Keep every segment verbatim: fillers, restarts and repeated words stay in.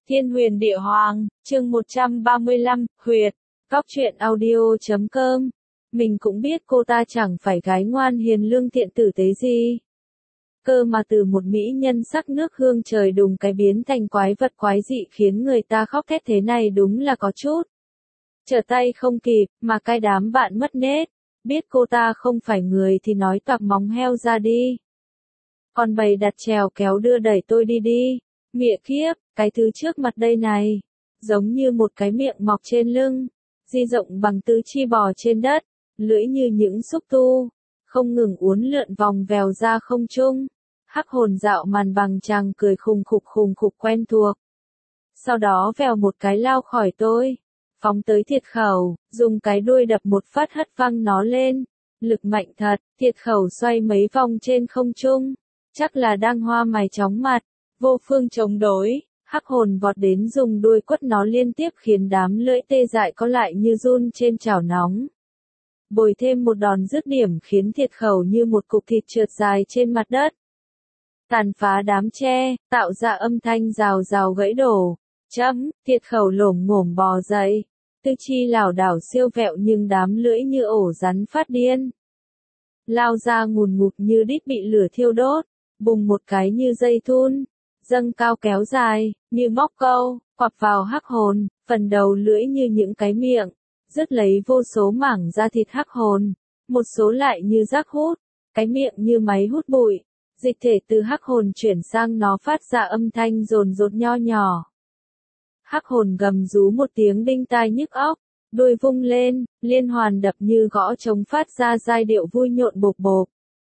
Thiên huyền địa hoàng, chương một trăm ba mươi lăm, huyệt, góc truyện audio chấm com. Mình cũng biết cô ta chẳng phải gái ngoan hiền lương thiện tử tế gì. Cơ mà từ một mỹ nhân sắc nước hương trời đùng cái biến thành quái vật quái dị khiến người ta khóc thét thế này đúng là có chút. Trở tay không kịp, mà cái đám bạn mất nết. Biết cô ta không phải người thì nói toạc móng heo ra đi. Còn bày đặt chèo kéo đưa đẩy tôi đi đi. Mịa kiếp, cái thứ trước mặt đây này, giống như một cái miệng mọc trên lưng, di rộng bằng tứ chi bò trên đất, lưỡi như những xúc tu, không ngừng uốn lượn vòng vèo ra không trung. Hắc hồn dạo màn bằng chàng cười khùng khục khùng khục quen thuộc. Sau đó vèo một cái lao khỏi tôi, phóng tới thiệt khẩu, dùng cái đuôi đập một phát hất văng nó lên. Lực mạnh thật, thiệt khẩu xoay mấy vòng trên không trung, chắc là đang hoa mày chóng mặt. Vô phương chống đối, hắc hồn vọt đến dùng đuôi quất nó liên tiếp khiến đám lưỡi tê dại có lại như run trên chảo nóng. Bồi thêm một đòn dứt điểm khiến thiệt khẩu như một cục thịt trượt dài trên mặt đất. Tàn phá đám tre, tạo ra âm thanh rào rào gãy đổ. Chấm, thiệt khẩu lổm ngổm bò dậy. Tư chi lảo đảo siêu vẹo nhưng đám lưỡi như ổ rắn phát điên. Lao ra ngùn ngụt như đít bị lửa thiêu đốt, bùng một cái như dây thun. Dâng cao kéo dài, như móc câu, quặp vào hắc hồn, phần đầu lưỡi như những cái miệng, rứt lấy vô số mảng da thịt hắc hồn, một số lại như rác hút, cái miệng như máy hút bụi, dịch thể từ hắc hồn chuyển sang nó phát ra âm thanh rồn rột nho nhỏ. Hắc hồn gầm rú một tiếng đinh tai nhức óc, đuôi vung lên, liên hoàn đập như gõ trống phát ra giai điệu vui nhộn bộp bộp.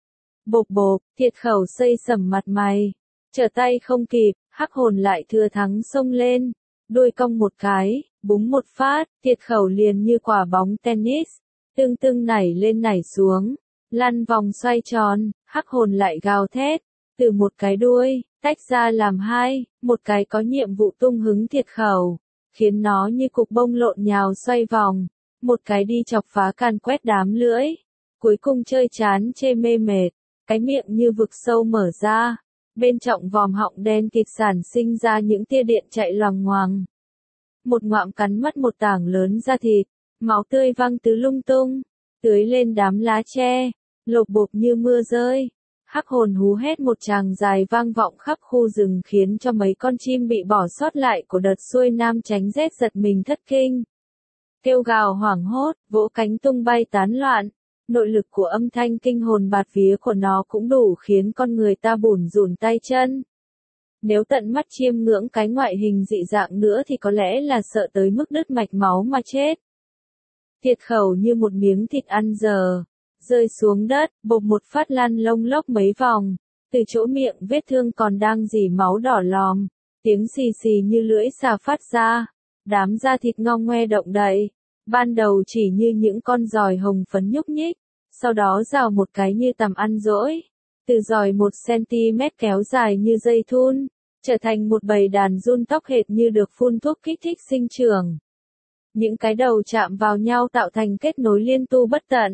Bộp bộp, thiệt khẩu xây sẩm mặt mày. Trở tay không kịp, hắc hồn lại thừa thắng xông lên, đuôi cong một cái, búng một phát, thiệt khẩu liền như quả bóng tennis, tưng tưng nảy lên nảy xuống, lăn vòng xoay tròn, hắc hồn lại gào thét, từ một cái đuôi, tách ra làm hai, một cái có nhiệm vụ tung hứng thiệt khẩu, khiến nó như cục bông lộn nhào xoay vòng, một cái đi chọc phá càn quét đám lưỡi, cuối cùng chơi chán chê mê mệt, cái miệng như vực sâu mở ra. Bên trong vòm họng đen kịt sản sinh ra những tia điện chạy loằng ngoằng. Một ngoạm cắn mất một tảng lớn da thịt, máu tươi văng tứ lung tung, tưới lên đám lá tre, lộp bộp như mưa rơi. Hắc hồn hú hét một tràng dài vang vọng khắp khu rừng khiến cho mấy con chim bị bỏ sót lại của đợt xuôi nam tránh rét giật mình thất kinh. Kêu gào hoảng hốt, vỗ cánh tung bay tán loạn. Nội lực của âm thanh kinh hồn bạt vía của nó cũng đủ khiến con người ta bủn rủn tay chân. Nếu tận mắt chiêm ngưỡng cái ngoại hình dị dạng nữa thì có lẽ là sợ tới mức đứt mạch máu mà chết. Thiệt khẩu như một miếng thịt ăn dở, rơi xuống đất, bộp một phát lăn lông lốc mấy vòng, từ chỗ miệng vết thương còn đang rỉ máu đỏ lòm, tiếng xì xì như lưỡi xà phát ra, đám da thịt ngong ngoe động đậy. Ban đầu chỉ như những con giòi hồng phấn nhúc nhích, sau đó rào một cái như tằm ăn dỗi, từ giòi một xăng-ti-mét kéo dài như dây thun, trở thành một bầy đàn giun tóc hệt như được phun thuốc kích thích sinh trưởng. Những cái đầu chạm vào nhau tạo thành kết nối liên tu bất tận.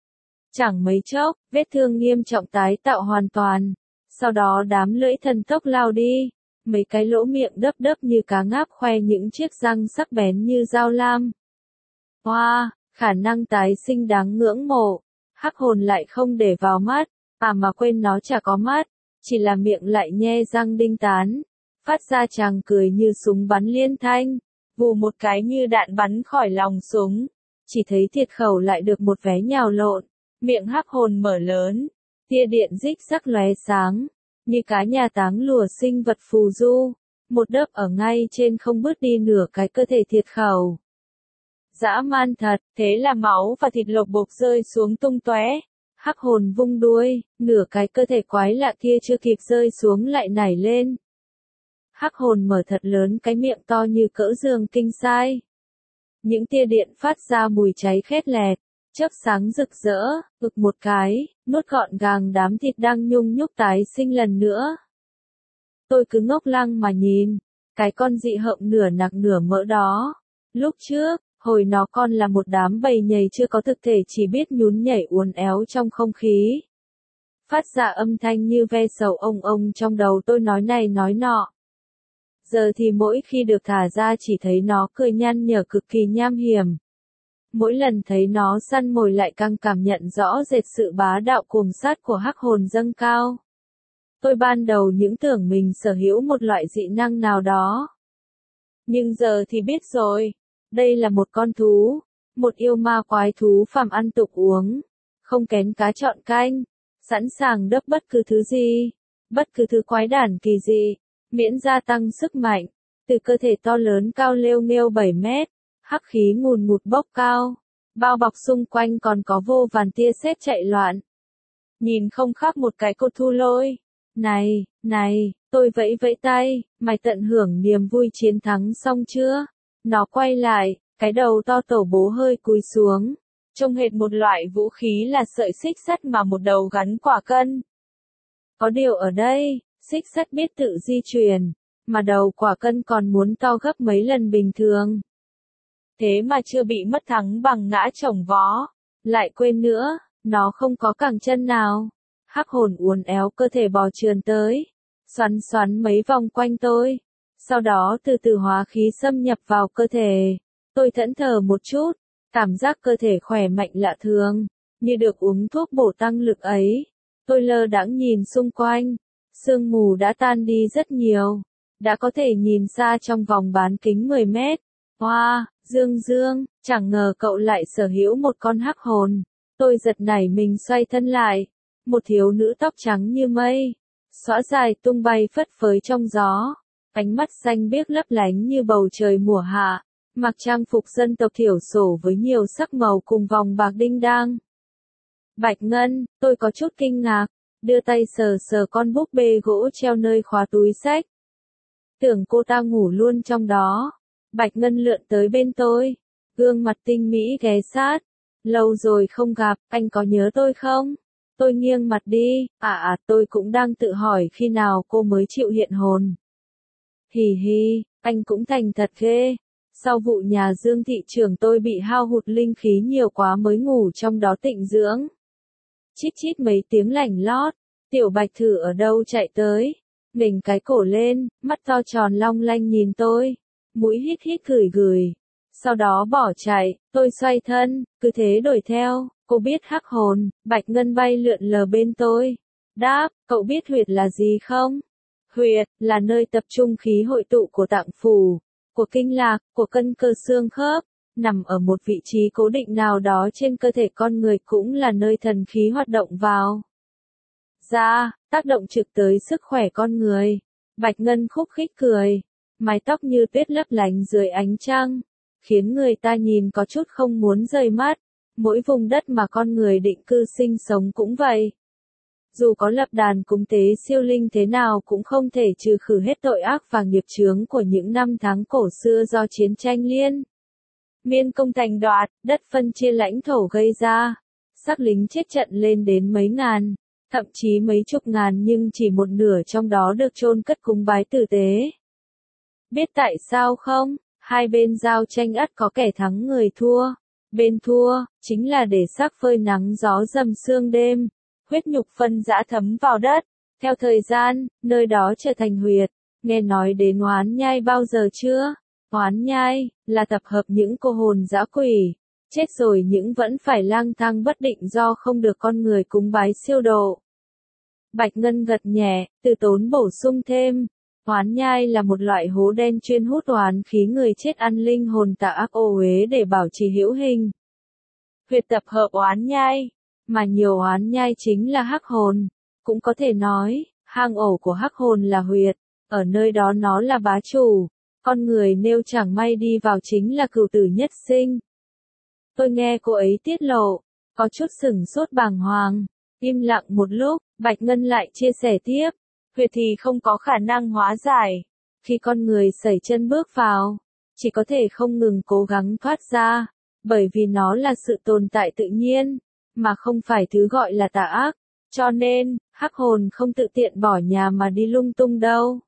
Chẳng mấy chốc, vết thương nghiêm trọng tái tạo hoàn toàn, sau đó đám lưỡi thần tốc lao đi, mấy cái lỗ miệng đấp đấp như cá ngáp khoe những chiếc răng sắc bén như dao lam. Hoa, wow, khả năng tái sinh đáng ngưỡng mộ, hắc hồn lại không để vào mắt, à mà quên nó chả có mắt, chỉ là miệng lại nhe răng đinh tán, phát ra tràng cười như súng bắn liên thanh, vù một cái như đạn bắn khỏi lòng súng, chỉ thấy thiệt khẩu lại được một vé nhào lộn, miệng hắc hồn mở lớn, tia điện rích sắc lóe sáng, như cá nhà táng lùa sinh vật phù du, một đớp ở ngay trên không bứt đi nửa cái cơ thể thiệt khẩu. Dã man thật, thế là máu và thịt lộc bộc rơi xuống tung tóe. Hắc hồn vung đuôi, nửa cái cơ thể quái lạ kia chưa kịp rơi xuống lại nảy lên. Hắc hồn mở thật lớn cái miệng to như cỡ giường kinh sai. Những tia điện phát ra mùi cháy khét lẹt, chớp sáng rực rỡ, ực một cái, nuốt gọn gàng đám thịt đang nhung nhúc tái sinh lần nữa. Tôi cứ ngốc lăng mà nhìn, cái con dị hợm nửa nạc nửa mỡ đó. Lúc trước, hồi nó còn là một đám bầy nhầy chưa có thực thể chỉ biết nhún nhảy uốn éo trong không khí. Phát ra âm thanh như ve sầu ông ông trong đầu tôi nói này nói nọ. Giờ thì mỗi khi được thả ra chỉ thấy nó cười nhăn nhở cực kỳ nham hiểm. Mỗi lần thấy nó săn mồi lại càng cảm nhận rõ rệt sự bá đạo cuồng sát của hắc hồn dâng cao. Tôi ban đầu những tưởng mình sở hữu một loại dị năng nào đó. Nhưng giờ thì biết rồi, đây là một con thú, một yêu ma quái thú phàm ăn tục uống, không kén cá chọn canh, sẵn sàng đớp bất cứ thứ gì, bất cứ thứ quái đản kỳ dị, miễn gia tăng sức mạnh, từ cơ thể to lớn cao lêu nghêu bảy mét, hắc khí ngùn ngụt bốc cao, bao bọc xung quanh còn có vô vàn tia sét chạy loạn. Nhìn không khác một cái cột thu lôi. Này, này, tôi vẫy vẫy tay, mày tận hưởng niềm vui chiến thắng xong chưa? Nó quay lại, cái đầu to tổ bố hơi cúi xuống, trông hệt một loại vũ khí là sợi xích sắt mà một đầu gắn quả cân. Có điều ở đây, xích sắt biết tự di chuyển, mà đầu quả cân còn muốn to gấp mấy lần bình thường. Thế mà chưa bị mất thắng bằng ngã chồng vó. Lại quên nữa, nó không có cẳng chân nào. Hắc hồn uốn éo cơ thể bò trườn tới, xoắn xoắn mấy vòng quanh tôi. Sau đó từ từ hóa khí xâm nhập vào cơ thể. Tôi thẫn thờ một chút, cảm giác cơ thể khỏe mạnh lạ thường, như được uống thuốc bổ tăng lực ấy. Tôi lơ đãng nhìn xung quanh, sương mù đã tan đi rất nhiều, đã có thể nhìn xa trong vòng bán kính mười mét. Hoa, wow, Dương Dương, chẳng ngờ cậu lại sở hữu một con hắc hồn. Tôi giật nảy mình xoay thân lại, một thiếu nữ tóc trắng như mây, xõa dài tung bay phất phới trong gió, ánh mắt xanh biếc lấp lánh như bầu trời mùa hạ, mặc trang phục dân tộc thiểu số với nhiều sắc màu cùng vòng bạc đinh đang. Bạch Ngân, tôi có chút kinh ngạc, đưa tay sờ sờ con búp bê gỗ treo nơi khóa túi xách. Tưởng cô ta ngủ luôn trong đó. Bạch Ngân lượn tới bên tôi, gương mặt tinh mỹ ghé sát. Lâu rồi không gặp, anh có nhớ tôi không? Tôi nghiêng mặt đi, à à tôi cũng đang tự hỏi khi nào cô mới chịu hiện hồn. Hì hì, anh cũng thành thật ghê. Sau vụ nhà Dương thị trưởng tôi bị hao hụt linh khí nhiều quá mới ngủ trong đó tịnh dưỡng. Chít chít mấy tiếng lảnh lót, tiểu Bạch Thử ở đâu chạy tới, nghềnh cái cổ lên, mắt to tròn long lanh nhìn tôi, mũi hít hít gửi gửi. Sau đó bỏ chạy, tôi xoay thân, cứ thế đuổi theo. Cô biết hắc hồn, Bạch Ngân bay lượn lờ bên tôi. Đáp, cậu biết huyệt là gì không? Huyệt, là nơi tập trung khí hội tụ của tạng phủ, của kinh lạc, của cân cơ xương khớp, nằm ở một vị trí cố định nào đó trên cơ thể con người, cũng là nơi thần khí hoạt động vào. Ra, tác động trực tới sức khỏe con người. Bạch Ngân khúc khích cười, mái tóc như tuyết lấp lánh dưới ánh trăng, khiến người ta nhìn có chút không muốn rời mắt. Mỗi vùng đất mà con người định cư sinh sống cũng vậy. Dù có lập đàn cúng tế siêu linh thế nào cũng không thể trừ khử hết tội ác và nghiệp chướng của những năm tháng cổ xưa do chiến tranh liên miên công thành đoạt, đất phân chia lãnh thổ gây ra. Xác lính chết trận lên đến mấy ngàn, thậm chí mấy chục ngàn, nhưng chỉ một nửa trong đó được chôn cất cúng bái tử tế. Biết tại sao không? Hai bên giao tranh ắt có kẻ thắng người thua. Bên thua, chính là để xác phơi nắng gió dầm sương đêm, huyết nhục phân rã thấm vào đất. Theo thời gian, nơi đó trở thành huyệt. Nghe nói đến oán nhai bao giờ chưa? Oán nhai, là tập hợp những cô hồn dã quỷ, chết rồi nhưng vẫn phải lang thang bất định do không được con người cúng bái siêu độ. Bạch Ngân gật nhẹ, từ tốn bổ sung thêm. Oán nhai là một loại hố đen chuyên hút oán khí người chết ăn linh hồn tà ác ô uế để bảo trì hữu hình. Huyệt tập hợp oán nhai, mà nhiều oán nhai chính là hắc hồn. Cũng có thể nói, hang ổ của hắc hồn là huyệt, ở nơi đó nó là bá chủ. Con người nếu chẳng may đi vào chính là cửu tử nhất sinh. Tôi nghe cô ấy tiết lộ, có chút sửng sốt bàng hoàng. Im lặng một lúc, Bạch Ngân lại chia sẻ tiếp. Huyệt thì không có khả năng hóa giải. Khi con người sẩy chân bước vào, chỉ có thể không ngừng cố gắng thoát ra, bởi vì nó là sự tồn tại tự nhiên, mà không phải thứ gọi là tà ác. Cho nên, hắc hồn không tự tiện bỏ nhà mà đi lung tung đâu.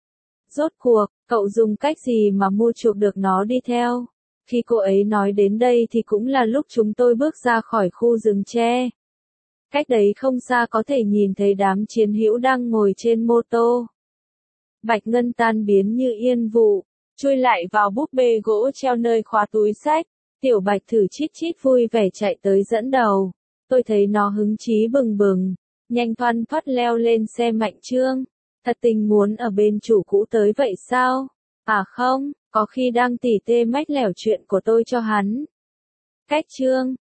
Rốt cuộc, cậu dùng cách gì mà mua chuộc được nó đi theo? Khi cô ấy nói đến đây thì cũng là lúc chúng tôi bước ra khỏi khu rừng tre. Cách đấy không xa có thể nhìn thấy đám chiến hữu đang ngồi trên mô tô. Bạch Ngân tan biến như yên vụ, chui lại vào búp bê gỗ treo nơi khóa túi sách. Tiểu Bạch thử chít chít vui vẻ chạy tới dẫn đầu. Tôi thấy nó hứng chí bừng bừng, nhanh thoăn thoắt leo lên xe Mạnh Trương. Thật tình muốn ở bên chủ cũ tới vậy sao? À không, có khi đang tỉ tê mách lẻo chuyện của tôi cho hắn. Cách Trương,